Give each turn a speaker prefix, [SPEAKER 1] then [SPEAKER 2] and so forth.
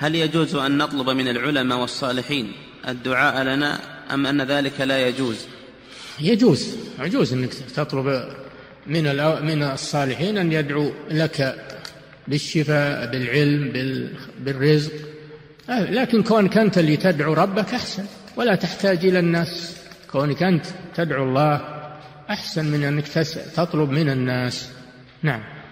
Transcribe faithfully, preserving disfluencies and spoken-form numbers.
[SPEAKER 1] هل يجوز أن نطلب من العلماء والصالحين الدعاء لنا أم أن ذلك لا يجوز؟
[SPEAKER 2] يجوز يجوز أنك تطلب من من الصالحين أن يدعو لك بالشفاء، بالعلم، بالرزق، لكن كونك أنت اللي تدعو ربك أحسن، ولا تحتاج إلى الناس. كونك أنت تدعو الله أحسن من أنك تطلب من الناس. نعم.